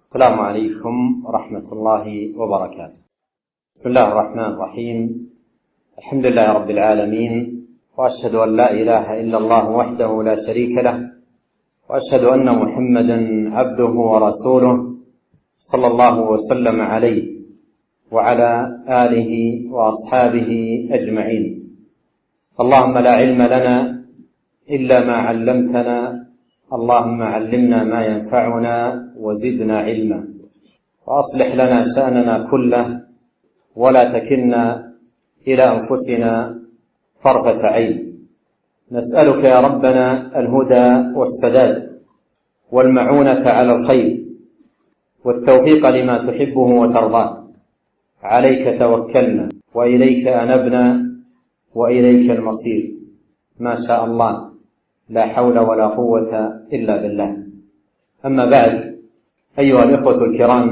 السلام عليكم ورحمة الله وبركاته. بسم الله الرحمن الرحيم. الحمد لله رب العالمين، وأشهد أن لا إله إلا الله وحده لا شريك له، وأشهد أن محمدا عبده ورسوله صلى الله وسلم عليه وعلى آله وأصحابه أجمعين. اللهم لا علم لنا إلا ما علمتنا، اللهم علمنا ما ينفعنا وزدنا علما، وأصلح لنا شأننا كله ولا تكلنا إلى أنفسنا طرفة عين. نسألك يا ربنا الهدى والسداد والمعونة على الخير والتوفيق لما تحبه وترضاه. عليك توكلنا وإليك أنبنا وإليك المصير، ما شاء الله، لا حول ولا قوة إلا بالله. أما بعد، أيها الإخوة الكرام،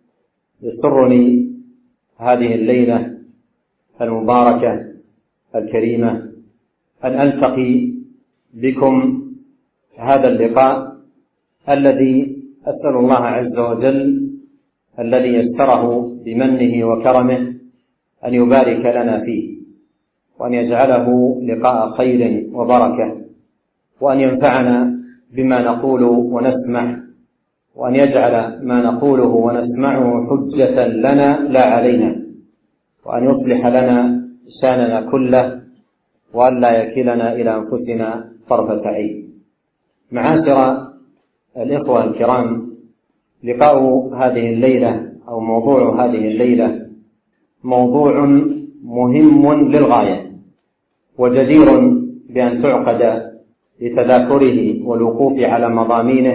يسرني هذه الليلة المباركة الكريمة أن ألتقي بكم هذا اللقاء الذي أسأل الله عز وجل الذي يسره بمنه وكرمه أن يبارك لنا فيه، وأن يجعله لقاء خير وبركة، وأن ينفعنا بما نقول ونسمع، وأن يجعل ما نقوله ونسمعه حجة لنا لا علينا، وأن يصلح لنا شأننا كله، وأن لا يكلنا إلى أنفسنا طرفة عين. معاشر الإخوة الكرام، لقاء هذه الليلة أو موضوع هذه الليلة موضوع مهم للغاية، وجدير بأن تعقد لتذاكره والوقوف على مضامينه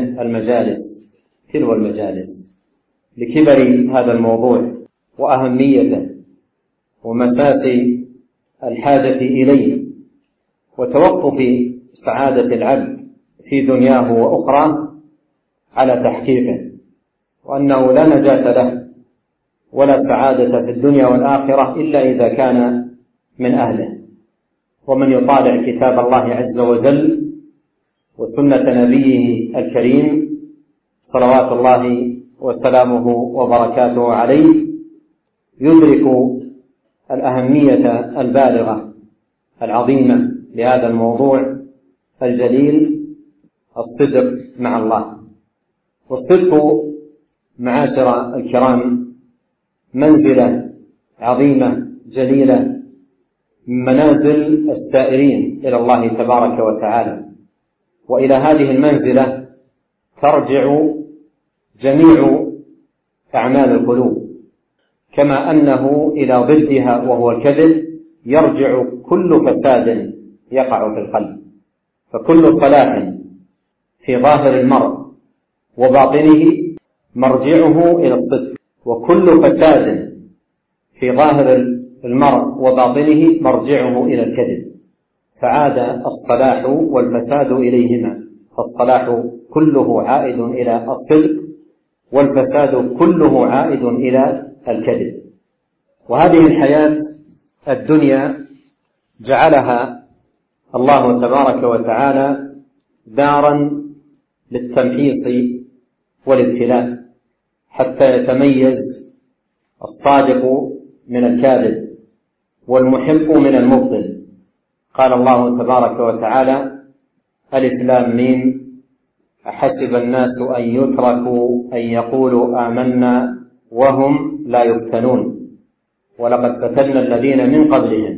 تلو المجالس، لكبر هذا الموضوع وأهميته ومساس الحاجة إليه، وتوقف سعادة العبد في دنياه وأخرى على تحقيقه، وأنه لا نجاة له ولا سعادة في الدنيا والآخرة إلا إذا كان من أهله. ومن يطالع كتاب الله عز وجل وسنة نبيه الكريم صلوات الله وسلامه وبركاته عليه يدرك الأهمية البالغة العظيمة لهذا الموضوع الجليل، الصدق مع الله. والصدق معاشر الكرام منزلة عظيمة جليلة من منازل السائرين إلى الله تبارك وتعالى، وإلى هذه المنزلة ترجع جميع أعمال القلوب، كما أنه إلى ضدها وهو الكذب يرجع كل فساد يقع في القلب. فكل صلاح في ظاهر المرء وباطنه مرجعه إلى الصدق، وكل فساد في ظاهر المرء وباطنه مرجعه إلى الكذب، فعاد الصلاح والفساد إليهما، فالصلاح كله عائد إلى الصدق، والفساد كله عائد إلى الكذب. وهذه الحياة الدنيا جعلها الله تبارك وتعالى دارا للتمحيص والابتلاء، حتى يتميز الصادق من الكاذب والمحق من المبطل. قال الله تبارك وتعالى: ألف لام ميم، أحسب الناس أن يتركوا أن يقولوا آمنا وهم لا يفتنون، ولقد فتنا الذين من قبلهم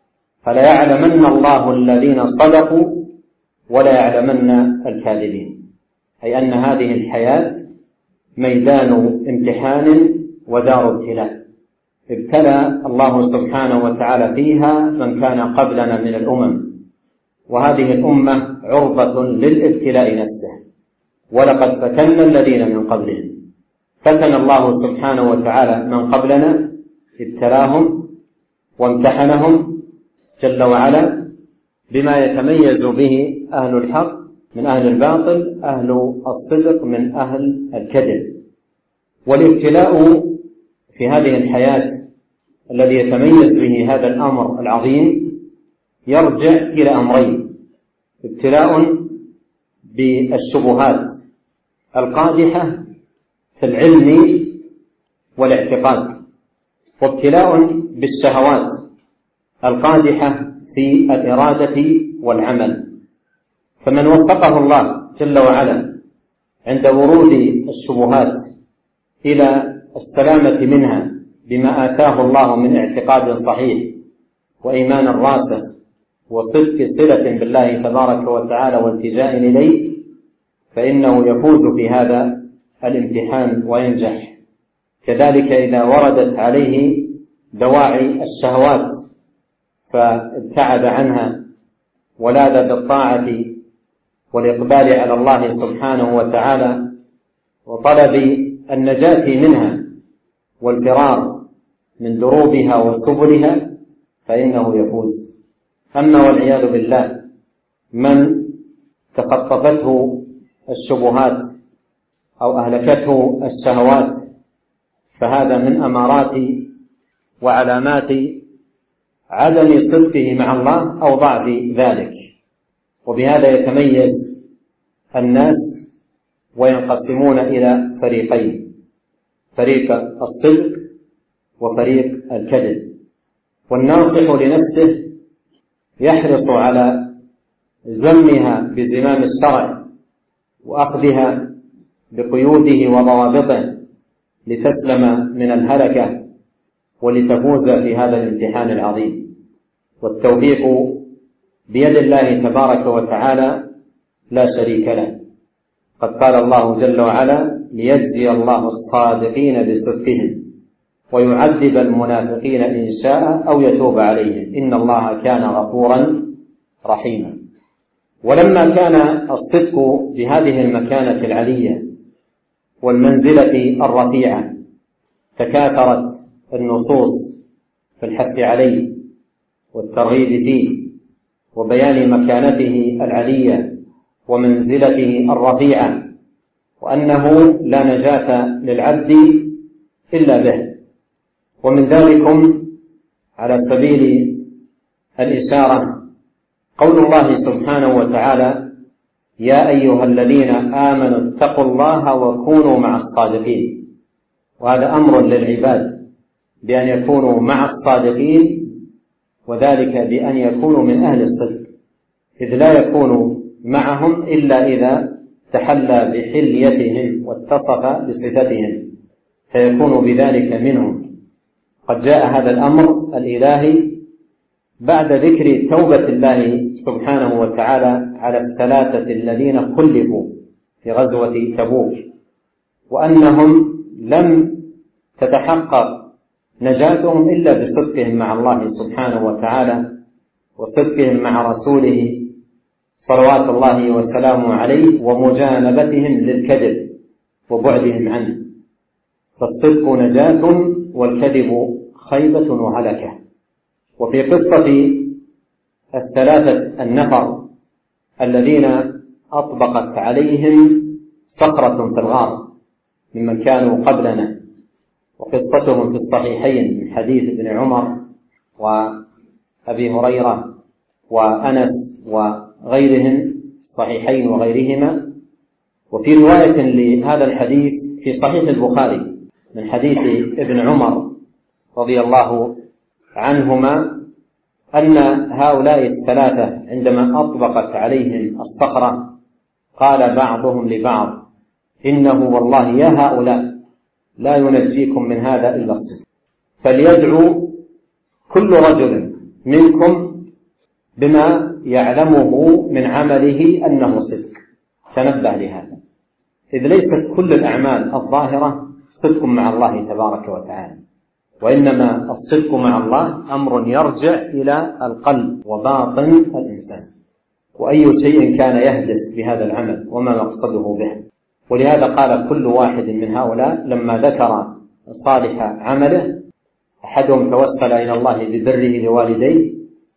فليعلمن الله الذين صدقوا وليعلمن الكاذبين. أي أن هذه الحياة ميدان امتحان ودار ابتلاء، ابتلى الله سبحانه وتعالى فيها من كان قبلنا من الأمم، وهذه الأمة عرضة للابتلاء نفسه. ولقد فتنا الذين من قبلهم، فتن الله سبحانه وتعالى من قبلنا، ابتلاهم وامتحنهم جل وعلا بما يتميز به أهل الحق من أهل الباطل، أهل الصدق من أهل الكذب. والابتلاء في هذه الحياة الذي يتميز به هذا الأمر العظيم يرجع إلى أمرين: ابتلاء بالشبهات القادحة في العلم والاعتقاد، وابتلاء بالشهوات القادحة في الإرادة والعمل. فمن وفقه الله جل وعلا عند ورود الشبهات إلى السلامة منها بما آتاه الله من اعتقاد صحيح وإيمان راسخ وصدق صلة بالله تبارك وتعالى والتجاء إليه، فإنه يفوز في هذا الامتحان وينجح. كذلك إذا وردت عليه دواعي الشهوات فابتعد عنها ولاذ بالطاعة والإقبال على الله سبحانه وتعالى وطلب النجاة منها والفرار من دروبها وسبلها، فإنه يفوز. أما والعياذ بالله من تخطفته الشبهات أو أهلكته الشهوات، فهذا من أمارات وعلامات عدم صدقه مع الله أو ضعف ذلك. وبهذا يتميز الناس وينقسمون إلى فريقين: فريق الصدق وفريق الكذب. والناصح لنفسه يحرص على زمها بزمام الشرع وأخذها بقيوده وضوابطه لتسلم من الهلكة ولتفوز في هذا الامتحان العظيم. والتوفيق بيد الله تبارك وتعالى لا شريك له. قد قال الله جل وعلا: ليجزي الله الصادقين بصدقهم ويعذب المنافقين إن شاء أو يتوب عليهم إن الله كان غفورا رحيما. ولما كان الصدق بهذه المكانة العلية والمنزلة الرفيعة تكاثرت النصوص في الحث عليه والترغيب فيه وبيان مكانته العلية ومنزلته الرفيعة، وأنه لا نجاة للعبد إلا به. ومن ذلكم على سبيل الإشارة قول الله سبحانه وتعالى: يا أيها الذين آمنوا اتقوا الله وكونوا مع الصادقين. وهذا أمر للعباد بأن يكونوا مع الصادقين، وذلك بأن يكونوا من أهل الصدق، إذ لا يكون معهم إلا إذا تحلى بحليتهم واتصف بصفتهم فيكون بذلك منهم. قد جاء هذا الأمر الإلهي بعد ذكر توبة الله سبحانه وتعالى على الثلاثة الذين خلفوا في غزوة تبوك، وأنهم لم تتحقق نجاتهم إلا بصدقهم مع الله سبحانه وتعالى وصدقهم مع رسوله صلوات الله وسلامه عليه ومجانبتهم للكذب وبعدهم عنه. فالصدق نجاة والكذب خيبة وهلكة. وفي قصة الثلاثة النفر الذين أطبقت عليهم صخرة في الغار ممن كانوا قبلنا، وقصتهم في الصحيحين من حديث ابن عمر وأبي هريرة وأنس وغيرهم صحيحين وغيرهما. وفي رواية لهذا الحديث في صحيح البخاري من حديث ابن عمر رضي الله عنهما أن هؤلاء الثلاثة عندما أطبقت عليهم الصخرة قال بعضهم لبعض: إنه والله يا هؤلاء لا ينجيكم من هذا إلا الصدق، فليدعو كل رجل منكم بما يعلمه من عمله أنه صدق. تنبه لهذا، إذ ليست كل الأعمال الظاهرة صدق مع الله تبارك وتعالى، وإنما الصدق مع الله أمر يرجع إلى القلب وباطن الإنسان، وأي شيء كان يهدف بهذا العمل وما مقصده به. ولهذا قال كل واحد من هؤلاء لما ذكر صالح عمله: أحدهم توسل إلى الله ببره لوالديه،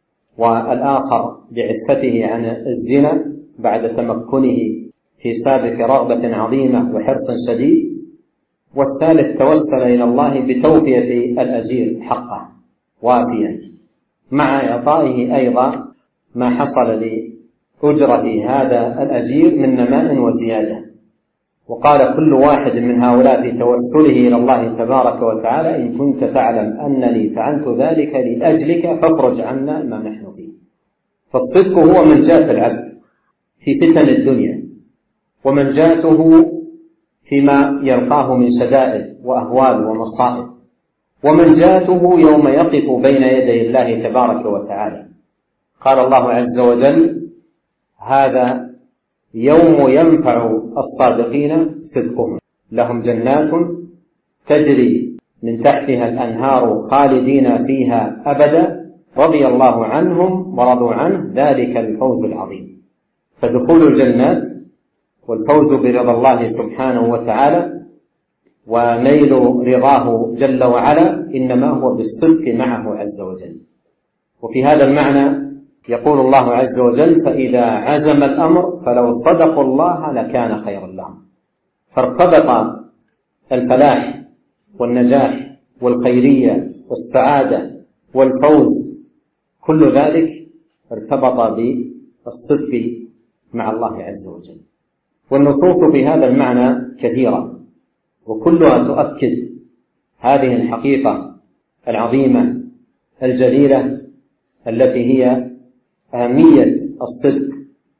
والآخر بعفته عن الزنا بعد تمكنه في سابق رغبة عظيمة وحرص شديد، والثالث توسل إلى الله بتوفية الأجير حقه وافيا مع إعطائه أيضا ما حصل لأجرة هذا الأجير من نماء وزيادة. وقال كل واحد من هؤلاء في توسله إلى الله تبارك وتعالى: إن كنت تعلم أنني فعلت ذلك لأجلك فاخرج عنا ما نحن فيه. فالصدق هو منجاة العبد في فتن الدنيا، ومنجاته فيما يلقاه من شدائد وأهوال ومصائب، ومنجاته يوم يقف بين يدي الله تبارك وتعالى. قال الله عز وجل: هذا يوم ينفع الصادقين صدقهم، لهم جنات تجري من تحتها الأنهار خالدين فيها أبدا، رضي الله عنهم ورضوا عنه، ذلك الفوز العظيم. فدخول الجنات والفوز برضا الله سبحانه وتعالى ونيل رضاه جل وعلا إنما هو بالصدق معه عز وجل. وفي هذا المعنى يقول الله عز وجل: فإذا عزم الأمر فلو صدقوا الله لكان خيرا لهم. فارتبط الفلاح والنجاح والخيرية والسعادة والفوز، كل ذلك ارتبط بالصدق مع الله عز وجل. والنصوص في هذا المعنى كثيرة، وكلها تؤكد هذه الحقيقة العظيمة الجليلة التي هي أهمية الصدق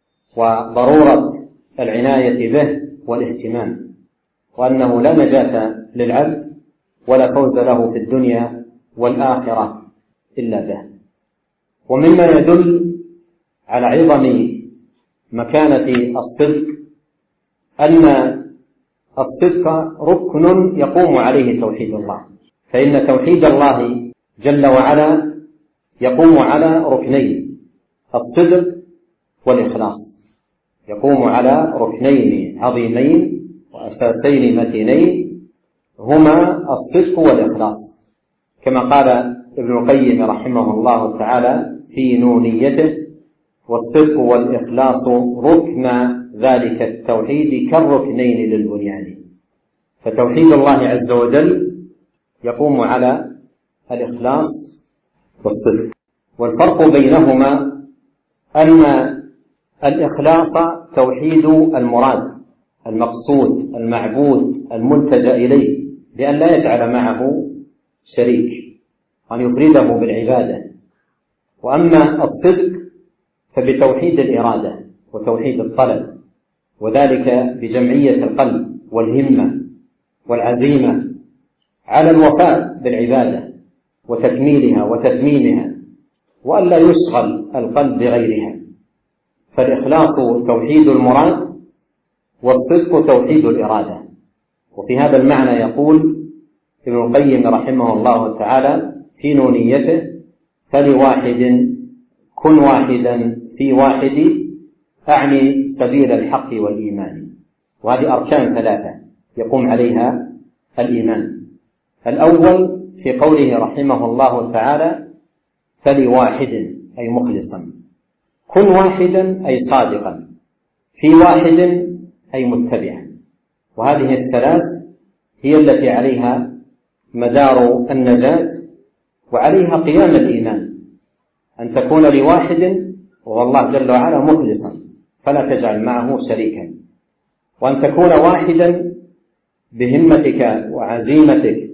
وضرورة العناية به والاهتمام، وأنه لا نجاة للعبد ولا فوز له في الدنيا والآخرة إلا به. ومما يدل على عظم مكانة الصدق أن الصدق ركن يقوم عليه توحيد الله، فإن توحيد الله جل وعلا يقوم على ركنين: الصدق والإخلاص. يقوم على ركنين عظيمين وأساسين متينين هما الصدق والإخلاص، كما قال ابن القيم رحمه الله تعالى في نونيته: والصدق والإخلاص ركن ذلك التوحيد كالركنين للبنيان. فتوحيد الله عز وجل يقوم على الإخلاص والصدق، والفرق بينهما أن الإخلاص توحيد المراد المقصود المعبود الملتجأ إليه، بأن لا يجعل معه شريك، وأن يفرده بالعبادة. وأما الصدق فبتوحيد الإرادة وتوحيد الطلب، وذلك بجمعية القلب والهمة والعزيمة على الوفاء بالعبادة وتكميلها وتتميمها، وألا يشغل القلب بغيرها. فالإخلاص توحيد المراد، والصدق توحيد الإرادة. وفي هذا المعنى يقول ابن القيم رحمه الله تعالى في نونيته: فلواحد كن واحدا في واحد، أعني سبيل الحق والإيمان. وهذه أركان ثلاثة يقوم عليها الإيمان. الأول في قوله رحمه الله تعالى: فلواحد أي مخلصا، كن واحدا أي صادقا، في واحد أي متبعا. وهذه الثلاث هي التي عليها مدار النجاة وعليها قيام الإيمان، أن تكون لواحد وهو الله جل وعلا مخلصا فلا تجعل معه شريكا، وأن تكون واحدا بهمتك وعزيمتك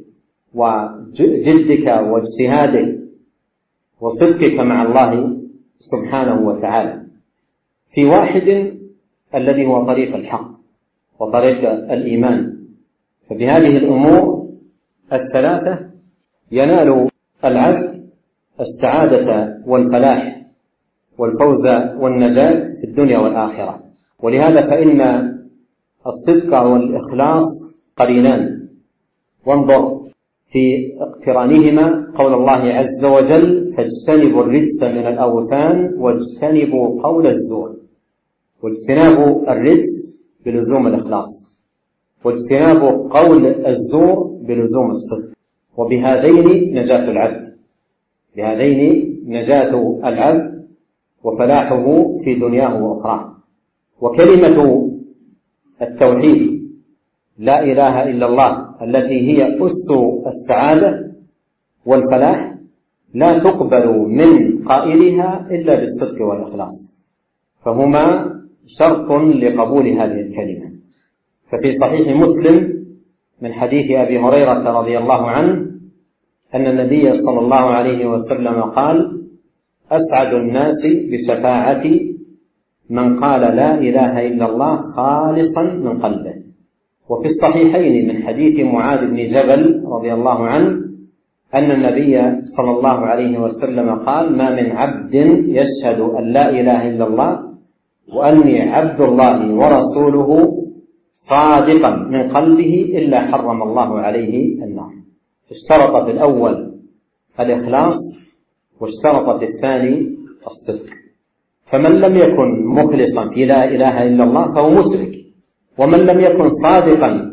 وجدك واجتهادك وصدقك مع الله سبحانه وتعالى، في واحد الذي هو طريق الحق وطريق الإيمان. فبهذه الأمور الثلاثة ينال العبد السعادة والفلاح والفوز والنجاة في الدنيا والآخرة. ولهذا فإن الصدق والإخلاص قرينان، وانظر في اقترانهما قول الله عز وجل: فاجتنبوا الرجس من الأوثان واجتنبوا قول الزور. واجتناب الرجس بلزوم الإخلاص، واجتناب قول الزور بلزوم الصدق. وبهذين نجاة العبد، بهذين نجاة العبد وفلاحه في دنياه وأخراه. وكلمة التوحيد لا إله إلا الله التي هي أس السعادة والفلاح لا تقبل من قائلها إلا بالصدق والإخلاص، فهما شرط لقبول هذه الكلمة. ففي صحيح مسلم من حديث أبي هريرة رضي الله عنه أن النبي صلى الله عليه وسلم قال: أسعد الناس بشفاعتي من قال لا إله إلا الله خالصا من قلبه. وفي الصحيحين من حديث معاذ بن جبل رضي الله عنه أن النبي صلى الله عليه وسلم قال: ما من عبد يشهد أن لا إله إلا الله وأني عبد الله ورسوله صادقا من قلبه إلا حرم الله عليه النار. اشترط في الأول الإخلاص، واشترط في الثاني الصدق. فمن لم يكن مخلصا في لا إله إلا الله فهو مشرك، ومن لم يكن صادقا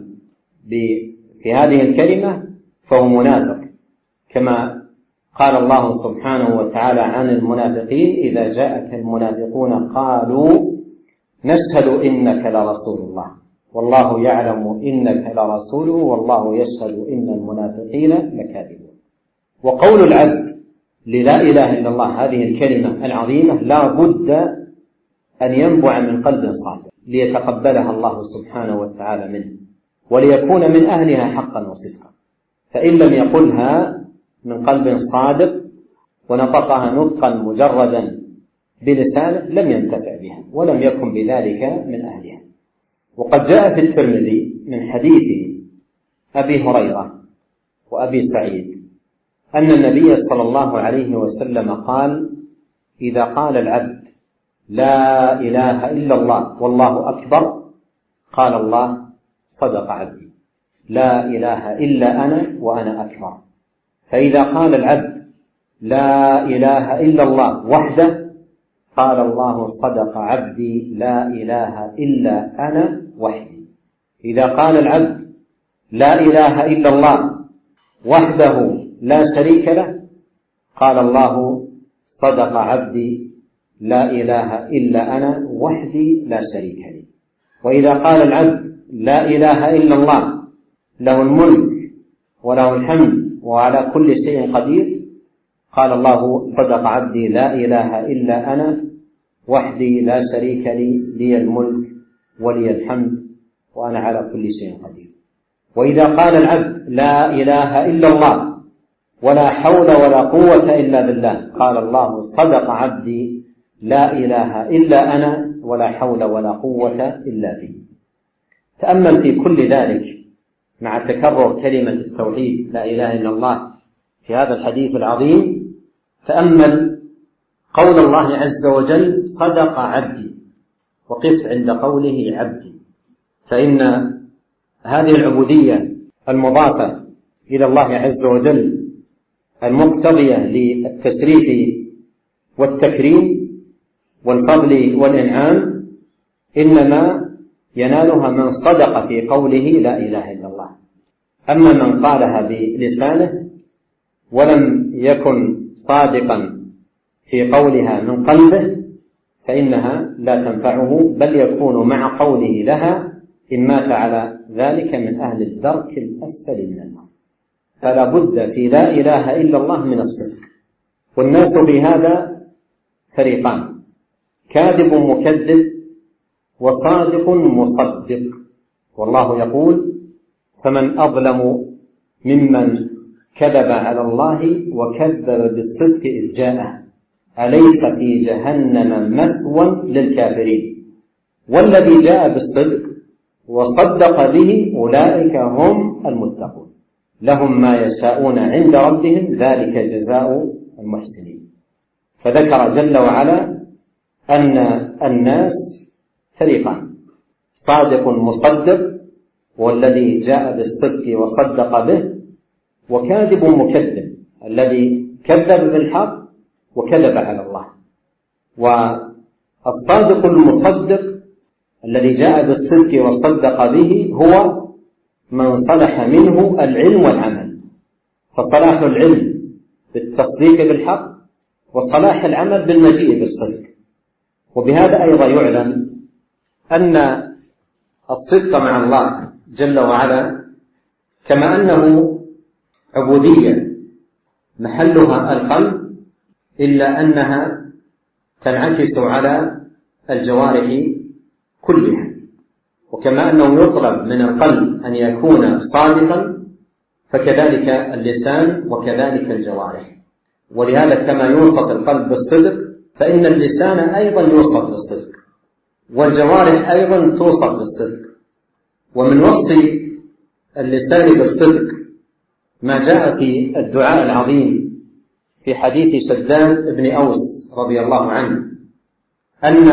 في هذه الكلمة فهو منافق، كما قال الله سبحانه وتعالى عن المنافقين: إذا جاءك المنافقون قالوا نشهد إنك لرسول الله والله يعلم إنك لرسوله والله يشهد إن المنافقين لكاذبون. وقول العبد للا إله إلا الله هذه الكلمة العظيمة لا بد أن ينبع من قلب صادق ليتقبلها الله سبحانه وتعالى منه وليكون من أهلها حقا وصدقا. فإن لم يقلها من قلب صادق ونطقها نطقا مجردا بلسانه لم ينتفع بها ولم يكن بذلك من أهلها. وقد جاء في الترمذي من حديث أبي هريرة وأبي سعيد أن النبي صلى الله عليه وسلم قال: إذا قال العبد لا إله إلا الله والله أكبر قال الله: صدق عبدي، لا إله إلا أنا وأنا أكبر. فإذا قال العبد لا إله إلا الله وحده قال الله: صدق عبدي، لا إله إلا أنا وحدي. إذا قال العبد لا إله إلا الله وحده لا شريك له قال الله: صدق عبدي، لا إله إلا أنا وحدي لا شريك لي. وإذا قال العبد لا إله إلا الله له الملك وله الحمد وعلى كل شيء قدير قال الله: صدق عبدي، لا إله إلا أنا وحدي لا شريك لي، لي الملك ولي الحمد وأنا على كل شيء قدير. وإذا قال العبد لا إله إلا الله ولا حول ولا قوة إلا بالله قال الله: صدق عبدي، لا إله إلا أنا ولا حول ولا قوة إلا بي. تأمل في كل ذلك مع تكرر كلمة التوحيد لا إله إلا الله في هذا الحديث العظيم. تأمل قول الله عز وجل: صدق عبدي، وقف عند قوله عبدي، فإن هذه العبودية المضافة إلى الله عز وجل المقتضية للتسريح والتكريم والفضل والإنعام إنما ينالها من صدق في قوله لا إله إلا الله. أما من قالها بلسانه ولم يكن صادقا في قولها من قلبه فإنها لا تنفعه، بل يكون مع قوله لها إن مات على ذلك من أهل الدرك الأسفل من النار. فلا بد في لا إله إلا الله من الصدق. والناس في هذا فريقان: كاذب مكذب وصادق مصدق. والله يقول: فمن أظلم ممن كذب على الله وكذب بالصدق إذ جاءه أليس في جهنم مثوى للكافرين. والذي جاء بالصدق وصدق به أولئك هم المتقون، لهم ما يشاءون عند ربهم ذلك جزاء المحسنين. فذكر جل وعلا أن الناس فريقان: صادق مصدق والذي جاء بالصدق وصدق به، وكاذب مكذب الذي كذب بالحق وكذب على الله. والصادق المصدق الذي جاء بالصدق وصدق به هو من صلح منه العلم والعمل، فصلاح العلم بالتصديق بالحق وصلاح العمل بالمجيء بالصدق. وبهذا أيضا يعلم أن الصدق مع الله جل وعلا كما أنه عبودية محلها القلب إلا أنها تنعكس على الجوارح كلها. وكما أنه يطلب من القلب أن يكون صادقا فكذلك اللسان وكذلك الجوارح. ولهذا كما يوصف القلب بالصدق فإن اللسان أيضا يوصف بالصدق، والجوارح أيضا توصف بالصدق. ومن وصف اللسان بالصدق ما جاء في الدعاء العظيم في حديث شداد بن أوس رضي الله عنه أن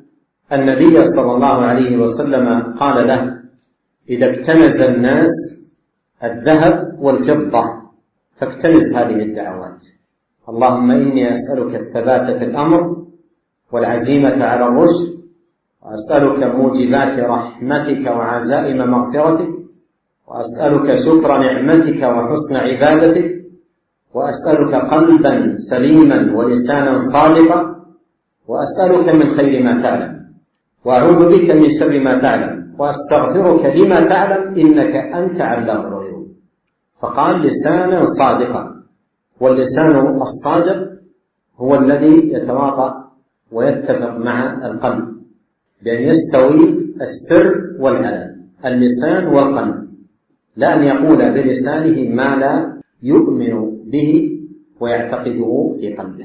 النبي صلى الله عليه وسلم قال له: إذا اكتنز الناس الذهب والفضة فاكتنز هذه الدعوات: اللهم إني أسألك الثبات في الأمر والعزيمة على الرشد، وأسألك موجبات رحمتك وعزائم مغفرتك، وأسألك شكر نعمتك وحسن عبادتك، وأسألك قلبا سليما ولسانا صادقا، وأسألك من خير ما تعلم، وأعوذ بك من شر ما تعلم، وأستغفرك لما تعلم إنك أنت علام الغيوب. فقال لسانا صادقا، واللسان الصادق هو الذي يتواطأ ويتفق مع القلب بأن يستوي السر والعلن، اللسان والقلب، لا أن يقول بلسانه ما لا يؤمن به ويعتقده في قلبه.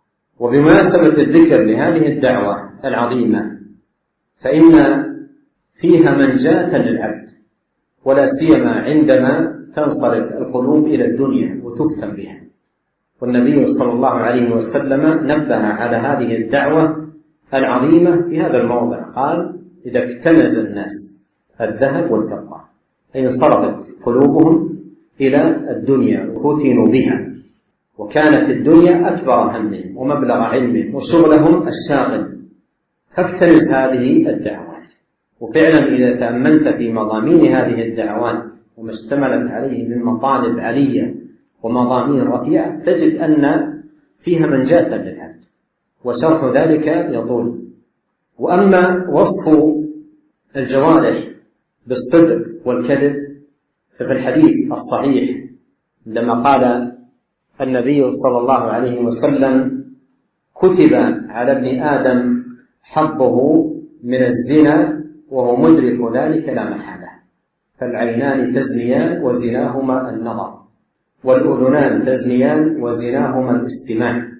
وبمناسبة الذكر لهذه الدعوة العظيمة فإن فيها منجاة للعبد، ولا سيما عندما تنصرف القلوب إلى الدنيا وتكتم بها. والنبي صلى الله عليه وسلم نبه على هذه الدعوة العظيمة في هذا الموضع، قال: إذا اكتنز الناس الذهب والفضة، أي انصرفت قلوبهم إلى الدنيا وفتنوا بها، وكانت الدنيا أكبر همهم ومبلغ علمهم وشغلهم الشاغل، فاكتنز هذه الدعوات. وفعلا إذا تأملت في مضامين هذه الدعوات وما اشتملت عليه من مطالب علية ومضامين رفيعة تجد أن فيها منجاة للعبد، وشرح ذلك يطول. وأما وصف الجوارح بالصدق والكذب ففي الحديث الصحيح عندما قال النبي صلى الله عليه وسلم: كتب على ابن آدم حظه من الزنا وهو مدرك ذلك لا محالة، فالعينان تزنيان وزناهما النظر، والأذنان تزنيان وزناهما الاستماع،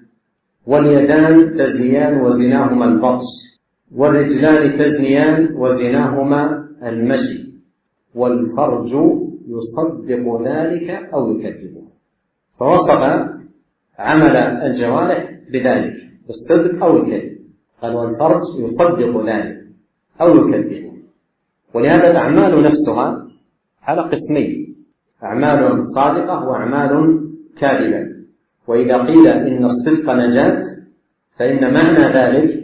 واليدان تزنيان وزناهما البطش، والرجلان تزنيان وزناهما المشي، والفرج يصدق ذلك أو يكذبه. فوصف عمل الجوارح بذلك بالصدق أو الكذب، قال: والفرج يصدق ذلك أو يكذبه. ولهذا الأعمال نفسها على قسمين: أعمال صادقة وأعمال كاذبة. وإذا قيل إن الصدق نجاة فإن معنى ذلك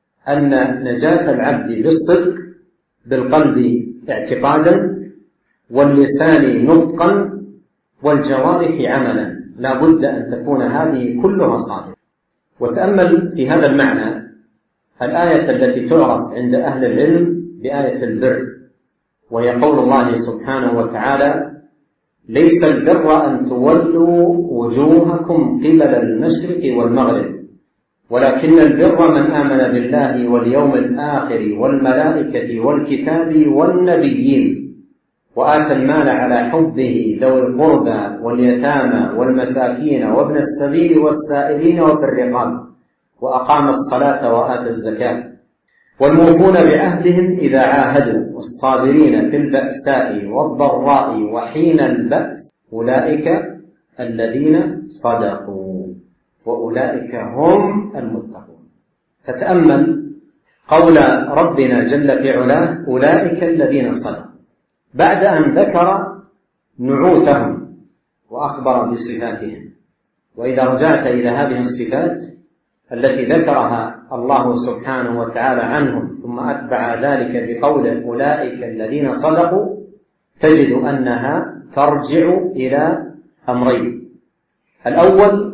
أن نجاة العبد بالصدق بالقلب اعتقادا، واللسان نطقا، والجوارح عملا، لا بد أن تكون هذه كلها صادقة. وتأمل في هذا المعنى الآية التي تعرف عند أهل العلم بآية البر، وهي قول الله سبحانه وتعالى: ليس البر أن تولوا وجوهكم قبل المشرق والمغرب ولكن البر من آمن بالله واليوم الآخر والملائكة والكتاب والنبيين وآتى المال على حبه ذوي القربى واليتامى والمساكين وابن السبيل والسائلين وفي الرقاب وأقام الصلاة وآتى الزكاة والموفون بعهدهم إذا عاهدوا والصابرين في البأساء والضراء وحين البأس أولئك الذين صدقوا وأولئك هم المتقون. فتأمل قول ربنا جل في علاه: أولئك الذين صدقوا، بعد أن ذكر نعوتهم وأخبر بصفاتهم. وإذا رجعت إلى هذه الصفات التي ذكرها الله سبحانه وتعالى عنهم ثم أتبع ذلك بقول أولئك الذين صدقوا، تجد أنها ترجع إلى أمرين: الأول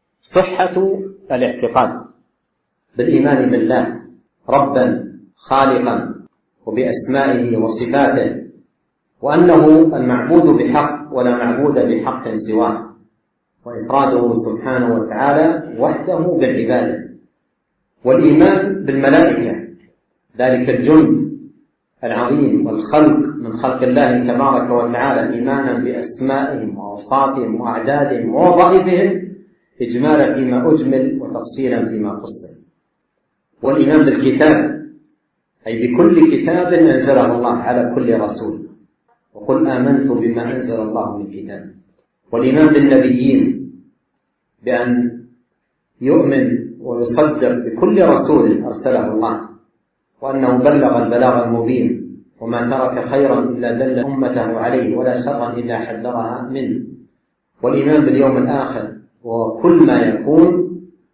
صحة الاعتقاد بالإيمان بالله ربا خالقا وبأسمائه وصفاته، وأنه المعبود بحق ولا معبود بحق سواه، وإفراده سبحانه وتعالى وحده بالعبادة. والإيمان بالملائكة، ذلك الجند العظيم والخلق من خلق الله تبارك وتعالى إيمانا بأسمائهم وأوصافهم وأعدادهم ووظائفهم إجمالا فيما أجمل وتفصيلا فيما فصل. والإيمان بالكتاب أي بكل كتاب أنزله الله على كل رسول، وقل آمنت بما أنزل الله من كتاب. والإيمان بالنبيين بأن يؤمن ويصدق بكل رسول أرسله الله، وأنه بلغ البلاغ المبين، وما ترك خيرا إلا دل أمته عليه ولا شرا إلا حذرها منه. والإيمان باليوم الآخر وكل ما يكون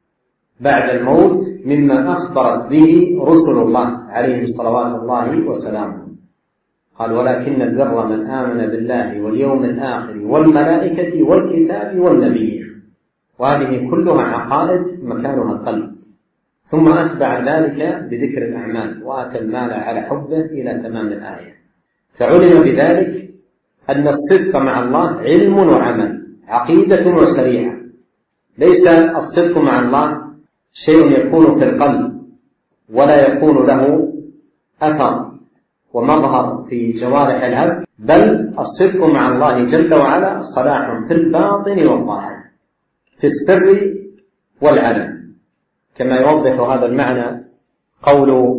بعد الموت مما أخبرت به رسل الله عليهم صلوات الله وسلامه. قال ولكن البر من آمن بالله واليوم الآخر والملائكة والكتاب والنبيين. وهذه كلها عقائد مكانها القلب. ثم أتبع ذلك بذكر الأعمال وآتى المال على حبه إلى تمام الآية. فعلم بذلك أن الصدق مع الله علم وعمل، عقيدة وشريعة. ليس الصدق مع الله شيء يكون في القلب ولا يكون له أثر ومظهر في جوارح العبد، بل الصدق مع الله جل وعلا صلاح في الباطن والظاهر، في السر والعلن، كما يوضح هذا المعنى قول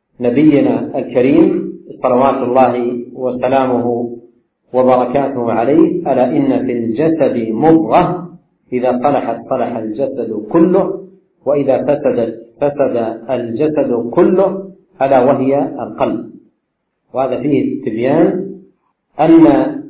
نبينا الكريم صلوات الله وسلامه وبركاته عليه: ألا إن في الجسد مضغة إذا صلحت صلح الجسد كله وإذا فسدت فسد الجسد كله ألا وهي القلب. وهذا فيه تبيان أن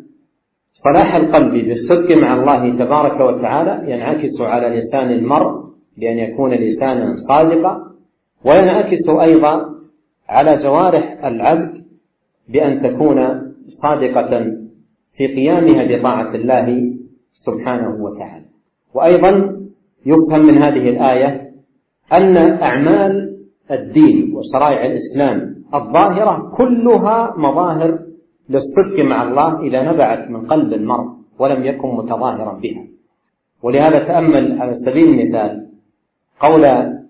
صلاح القلب بالصدق مع الله تبارك وتعالى ينعكس على لسان المرء بأن يكون لسانا صادقا، وينعكس أيضا على جوارح العبد بأن تكون صادقة في قيامها بطاعة الله سبحانه وتعالى. وأيضا يفهم من هذه الآية أن أعمال الدين وشرائع الإسلام الظاهرة كلها مظاهر للصدق مع الله إذا نبعت من قلب المرء ولم يكن متظاهرا بها. ولهذا تأمل على سبيل المثال قول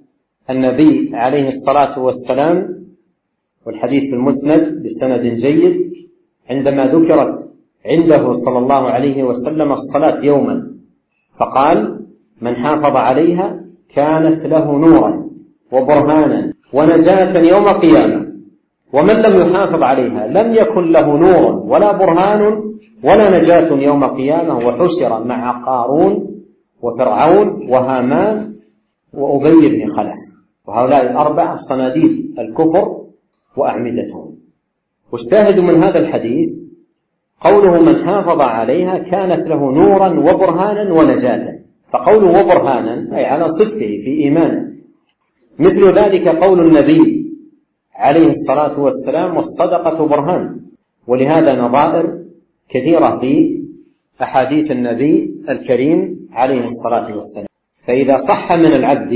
النبي عليه الصلاة والسلام، والحديث في المسند بسند جيد، عندما ذكرت عنده صلى الله عليه وسلم الصلاة يوما فقال: من حافظ عليها كانت له نورا وبرهانا ونجاة يوم القيامة، ومن لم يحافظ عليها لم يكن له نور ولا برهان ولا نجاة يوم القيامة، وحشر مع قارون وفرعون وهامان وأبي بن خلف، وهؤلاء الأربع صناديد الكفر وأعمدتهم. والشاهد من هذا الحديث قوله من حافظ عليها كانت له نورا وبرهانا ونجاة، فقوله وبرهانا أي على صدقه في إيمانه. مثل ذلك قول النبي عليه الصلاة والسلام: والصدقة برهان. ولهذا نظائر كثيرة في أحاديث النبي الكريم عليه الصلاة والسلام. فإذا صح من العبد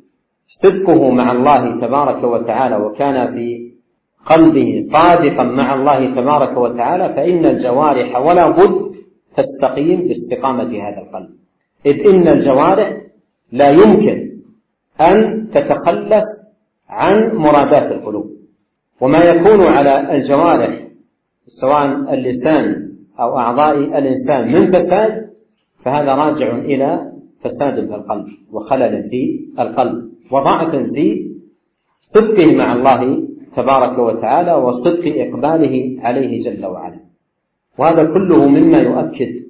صدقه مع الله تبارك وتعالى وكان في قلبه صادقا مع الله تبارك وتعالى، فإن الجوارح ولا بد تستقيم باستقامة هذا القلب، إذ إن الجوارح لا يمكن أن تتخلف عن مرادات القلوب. وما يكون على الجوارح سواء اللسان أو أعضاء الإنسان من فساد فهذا راجع إلى فساد في القلب وخلل في القلب وضعف في صدقه مع الله تبارك وتعالى وصدق إقباله عليه جل وعلا. وهذا كله مما يؤكد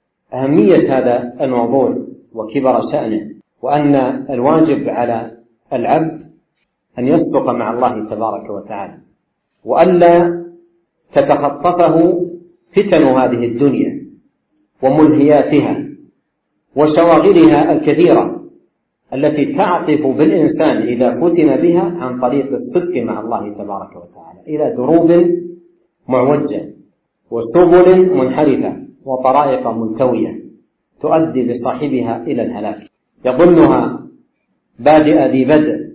أهمية هذا الموضوع وكبر شأنه، وأن الواجب على العبد أن يصدق مع الله تبارك وتعالى، وألا تتخطفه فتن هذه الدنيا وملهياتها وشواغلها الكثيرة التي تعطف بالإنسان إذا فتن بها عن طريق الصدق مع الله تبارك وتعالى إلى دروب معوجة وسبل منحرفة وطرائق ملتوية تؤدي بصاحبها إلى الهلاك، يظنها بادئ ذي بدء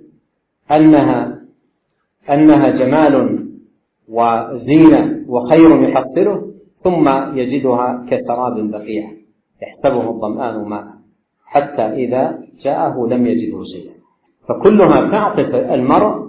أنها جمال وزينة وخير يحصله، ثم يجدها كسراب بقيع يحسبه الظمآن ماء حتى إذا جاءه لم يجده شيئا. فكلها تعطف المرء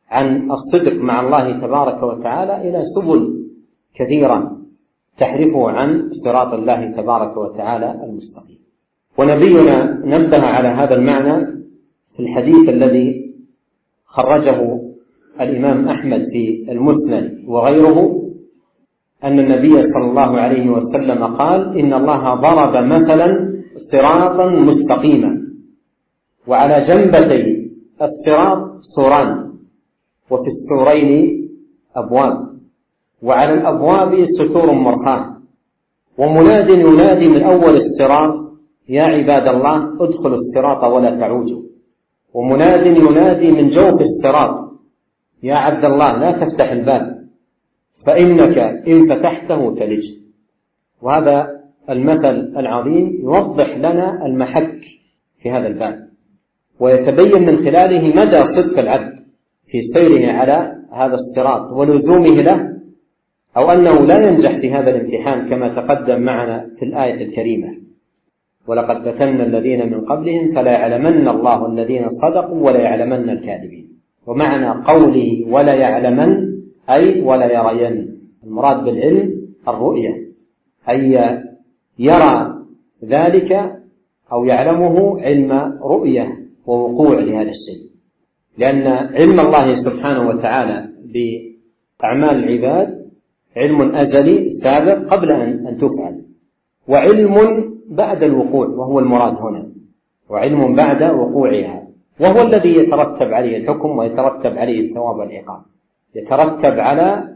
عن الصدق مع الله تبارك وتعالى إلى سبل كثيرة تحرفه عن صراط الله تبارك وتعالى المستقيم. ونبينا نبه على هذا المعنى في الحديث الذي خرجه الإمام أحمد في المسند وغيره، أن النبي صلى الله عليه وسلم قال: إن الله ضرب مثلا صراطا مستقيما، وعلى جنبتي الصراط سوران، وفي السورين أبواب، وعلى الأبواب ستور مرخاة، ومناد ينادي من أول الصراط: يا عباد الله ادخلوا الصراط ولا تعوجوا، ومناد ينادي من جوف الصراط: يا عبد الله لا تفتح الباب فإنك إن فتحته تلج. وهذا المثل العظيم يوضح لنا المحك في هذا الباب، ويتبين من خلاله مدى صدق العبد في سيره على هذا الصراط ولزومه له، أو أنه لا ينجح في هذا الامتحان كما تقدم معنا في الآية الكريمة: ولقد فتنا الذين من قبلهم فلا يعلمن الله الذين صدقوا ولا يعلمن الكاذبين. ومعنى قوله ولا يعلمن أي ولا يرين، المراد بالعلم الرؤية، أي يرى ذلك أو يعلمه علم رؤية ووقوع لهذا الشيء، لأن علم الله سبحانه وتعالى بأعمال العباد علم أزلي سابق قبل أن تفعل، وعلم بعد الوقوع وهو المراد هنا، وعلم بعد وقوعها، وهو الذي يترتب عليه الحكم ويترتب عليه الثواب والعقاب. يترتب على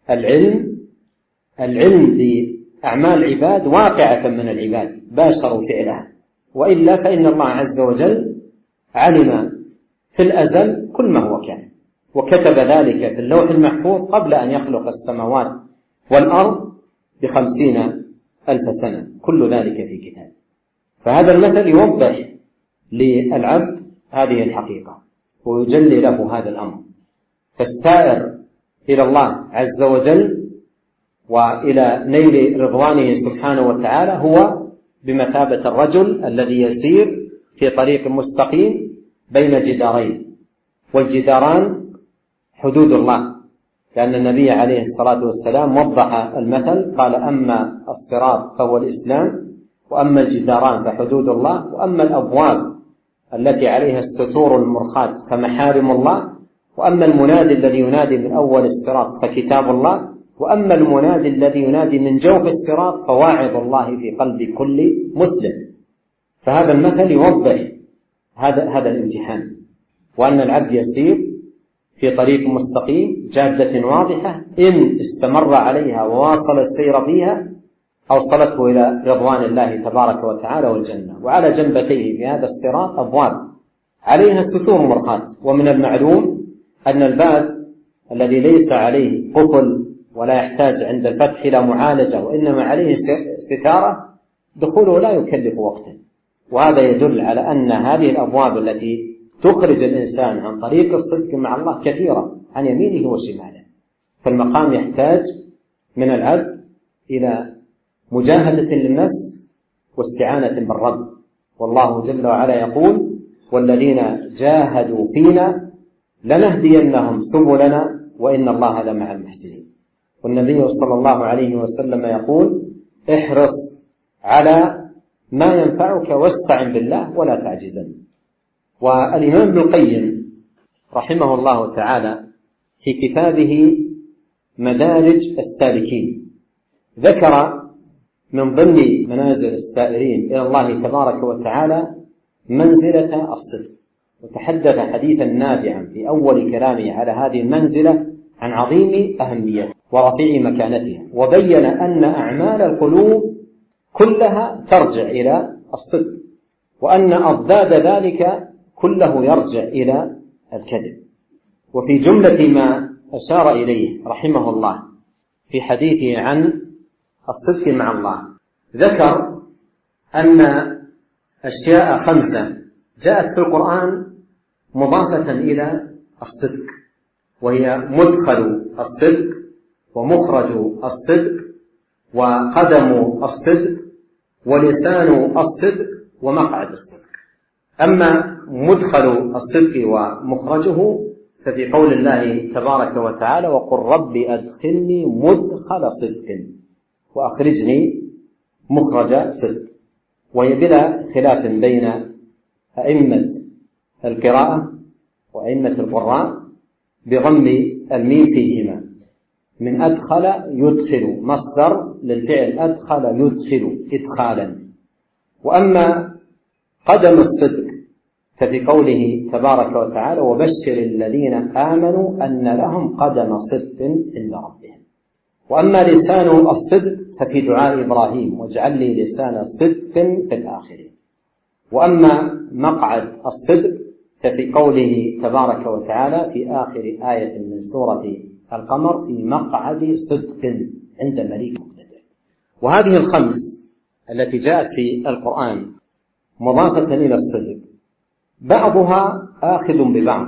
العلم بأعمال العباد واقعة من العباد باشروا فعلها، وإلا فإن الله عز وجل علم في الأزل كل ما هو كان، وكتب ذلك في اللوح المحفوظ قبل أن يخلق السماوات والأرض ب50,000 سنة، كل ذلك في كتاب. فهذا المثل يوضح للعبد هذه الحقيقة ويجلي له هذا الأمر، فالسائر إلى الله عز وجل وإلى نيل رضوانه سبحانه وتعالى هو بمثابة الرجل الذي يسير في طريق مستقيم بين جدارين، والجداران حدود الله، لأن النبي عليه الصلاة والسلام وضح المثل قال: أما الصراط فهو الإسلام، وأما الجداران فحدود الله، وأما الأبواب التي عليها الستور المرخاة فمحارم الله، وأما المنادي الذي ينادي من أول الصراط فكتاب الله، وأما المنادي الذي ينادي من جوف الصراط فواعظ الله في قلب كل مسلم. فهذا المثل يوضح هذا الامتحان، وأن العبد يسير في طريق مستقيم جادة واضحة، إن استمر عليها وواصل السير فيها أوصلته إلى رضوان الله تبارك وتعالى والجنة. وعلى جنبتيه في هذا الصراط أبواب عليها ستور مرخاة، ومن المعلوم أن الباب الذي ليس عليه قفل ولا يحتاج عند الفتح إلى معالجة وإنما عليه ستارة دخوله لا يكلف وقتا، وهذا يدل على أن هذه الأبواب التي تخرج الإنسان عن طريق الصدق مع الله كثيرة عن يمينه وشماله. فالمقام يحتاج من العبد إلى مجاهدة للنفس واستعانة بالرب، والله جل وعلا يقول: والذين جاهدوا فينا لنهدينهم سبلنا وإن الله لمع المحسنين. والنبي صلى الله عليه وسلم يقول: احرص على ما ينفعك واستعن بالله ولا تعجزن. والإمام ابن القيم رحمه الله تعالى في كتابه مدارج السالكين ذكر من ضمن منازل السائرين إلى الله تبارك وتعالى منزلة الصدق، وتحدث حديثا نافعا في أول كلامه على هذه المنزلة عن عظيم أهميتها ورفيع مكانتها، وبين أن أعمال القلوب كلها ترجع إلى الصدق، وأن أضداد ذلك كله يرجع إلى الكذب. وفي جملة ما أشار إليه رحمه الله في حديثه عن الصدق مع الله ذكر أن أشياء 5 جاءت في القرآن مضافة إلى الصدق، وهي مدخل الصدق ومخرج الصدق وقدم الصدق ولسان الصدق ومقعد الصدق. أما مدخل الصدق ومخرجه ففي قول الله تبارك وتعالى: وقل رب أدخلني مدخل صدق وأخرجني مخرج صدق، وهي بلا خلاف بين أئمة القراءة وأئمة القراء بضم الميم فيهما، من أدخل يدخل، مصدر للفعل أدخل يدخل إدخالا. وأما قدم الصدق ففي قوله تبارك وتعالى: وبشر الذين آمنوا أن لهم قدم صدق عند ربهم. وأما لسان الصدق ففي دعاء إبراهيم: واجعل لي لسان صدق في الآخرين. وأما مقعد الصدق ففي قوله تبارك وتعالى في آخر آية من سورة القمر: في مقعد صدق عند مليك مقتدر. وهذه الخمس التي جاءت في القرآن مضافة إلى الصدق بعضها آخذ ببعض،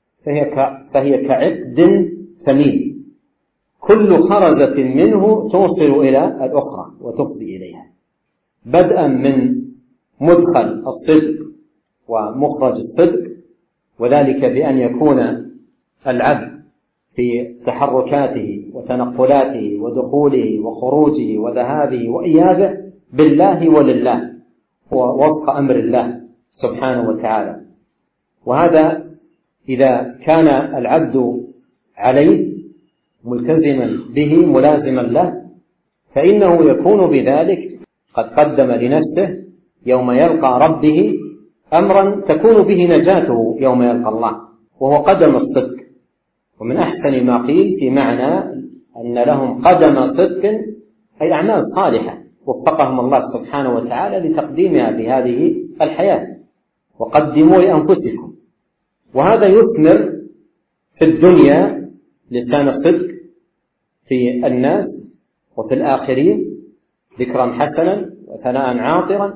فهي كعقد ثمين، كل خرزة منه توصل إلى الأخرى وتفضي إليها، بدءا من مدخل الصدق ومخرج الصدق، وذلك بأن يكون العبد في تحركاته وتنقلاته ودخوله وخروجه وذهابه وإيابه بالله ولله ووفق أمر الله سبحانه وتعالى. وهذا إذا كان العبد عليه ملتزما به ملازما له، فإنه يكون بذلك قد قدم لنفسه يوم يلقى ربه أمرا تكون به نجاته يوم يلقى الله، وهو قدم الصدق. ومن أحسن ما قيل في معنى أن لهم قدم صدق أي أعمال صالحة وفقهم الله سبحانه وتعالى لتقديمها في هذه الحياة، وقدموا لأنفسكم. وهذا يثمر في الدنيا لسان الصدق في الناس وفي الآخرين ذكرا حسنا وثناء عاطرا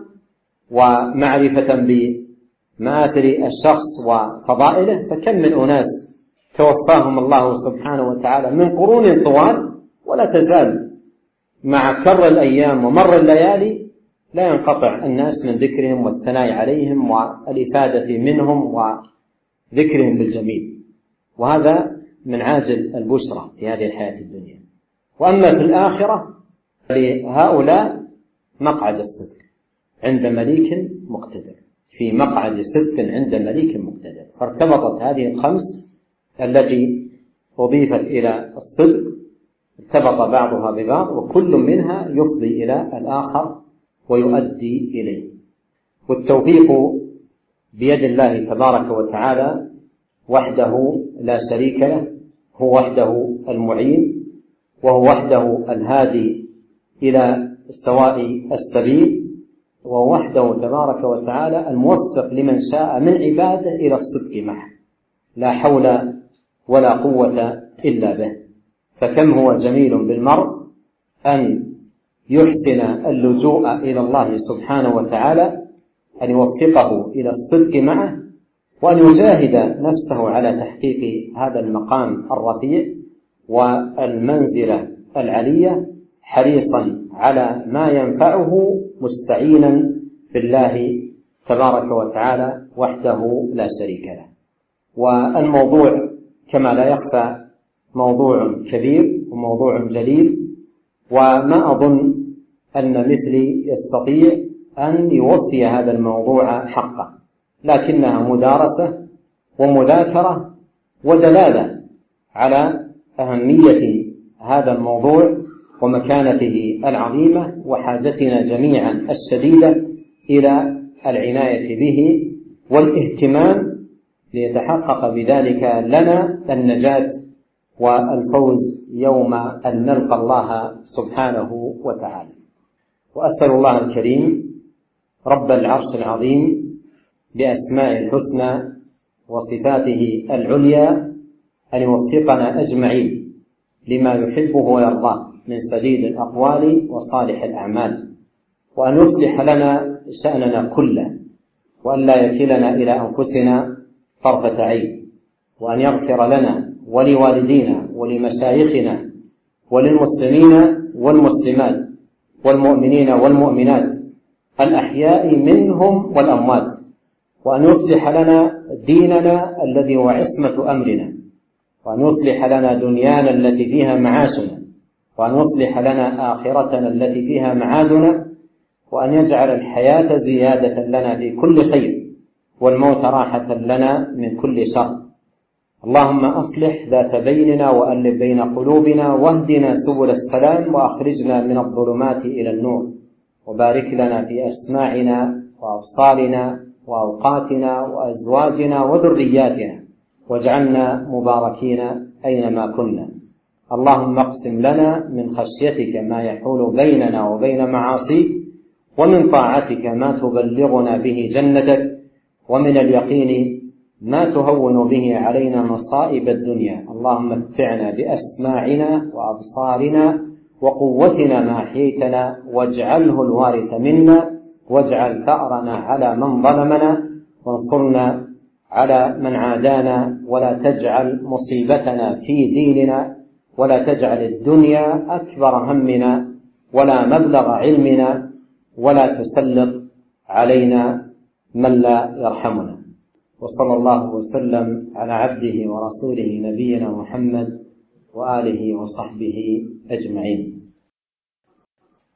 ومعرفة بمآثر الشخص وفضائله. فكم من أناس توفاهم الله سبحانه وتعالى من قرون طوال، ولا تزال مع كر الأيام ومر الليالي لا ينقطع الناس من ذكرهم والثناء عليهم والإفادة منهم وذكرهم بالجميل. وهذا من عاجل البشرى في هذه الحياة الدنيا. وأما في الآخرة لهؤلاء مقعد الصدق عند مليك مقتدر، في مقعد صدق عند مليك مقتدر. فارتبطت هذه الخمس التي أضيفت إلى الصدق، ارتبط بعضها ببعض، وكل منها يفضي إلى الآخر ويؤدي إليه. والتوفيق بيد الله تبارك وتعالى وحده لا شريك له، هو وحده المعين، وهو وحده الهادي إلى سواء السبيل، وهو وحده تبارك وتعالى الموفق لمن شاء من عباده إلى الصدق معه، لا حول ولا قوة إلا به. فكم هو جميل بالمرء أن يحسن اللجوء إلى الله سبحانه وتعالى، أن يوفقه إلى الصدق معه، وأن يجاهد نفسه على تحقيق هذا المقام الرفيع والمنزلة العلية، حريصا على ما ينفعه، مستعينا بالله تبارك وتعالى وحده لا شريك له. والموضوع كما لا يخفى موضوع كبير وموضوع جليل، وما أظن أن مثلي يستطيع أن يوفي هذا الموضوع حقه، لكنها مدارسة ومذاكرة ودلالة على أهمية هذا الموضوع ومكانته العظيمة وحاجتنا جميعا الشديدة إلى العناية به والاهتمام ليتحقق بذلك لنا النجاة والفوز يوم أن نلقى الله سبحانه وتعالى. وأسأل الله الكريم رب العرش العظيم بأسماء الحسنى وصفاته العليا أن يوفقنا أجمعين لما يحبه ويرضاه من سديد الأقوال وصالح الأعمال، وأن يصلح لنا شأننا كله، وأن لا يكلنا إلى أنفسنا طرفة عين، وأن يغفر لنا ولوالدينا ولمشايخنا وللمسلمين والمسلمات والمؤمنين والمؤمنات الأحياء منهم والأموات، وأن يصلح لنا ديننا الذي هو عصمة أمرنا، وأن يصلح لنا دنيانا التي فيها معاشنا، وأن يصلح لنا آخرتنا التي فيها معادنا، وأن يجعل الحياة زيادة لنا في كل خير والموت راحة لنا من كل شر. اللهم أصلح ذات بيننا وألف بين قلوبنا، واهدنا سبل السلام، وأخرجنا من الظلمات إلى النور، وبارك لنا في أسماعنا وأبصارنا وأوقاتنا وأزواجنا وذرياتنا، واجعلنا مباركين أينما كنا. اللهم اقسم لنا من خشيتك ما يحول بيننا وبين معاصيك، ومن طاعتك ما تبلغنا به جنتك، ومن اليقين ما تهون به علينا مصائب الدنيا. اللهم متعنا بأسماعنا وأبصارنا وقوتنا ما أحييتنا، واجعله الوارث منا، واجعل ثأرنا على من ظلمنا، وانصرنا على من عادانا، ولا تجعل مصيبتنا في ديننا، ولا تجعل الدنيا أكبر همنا ولا مبلغ علمنا، ولا تسلط علينا من لا يرحمنا. وصلى الله وسلم على عبده ورسوله نبينا محمد وآله وصحبه أجمعين.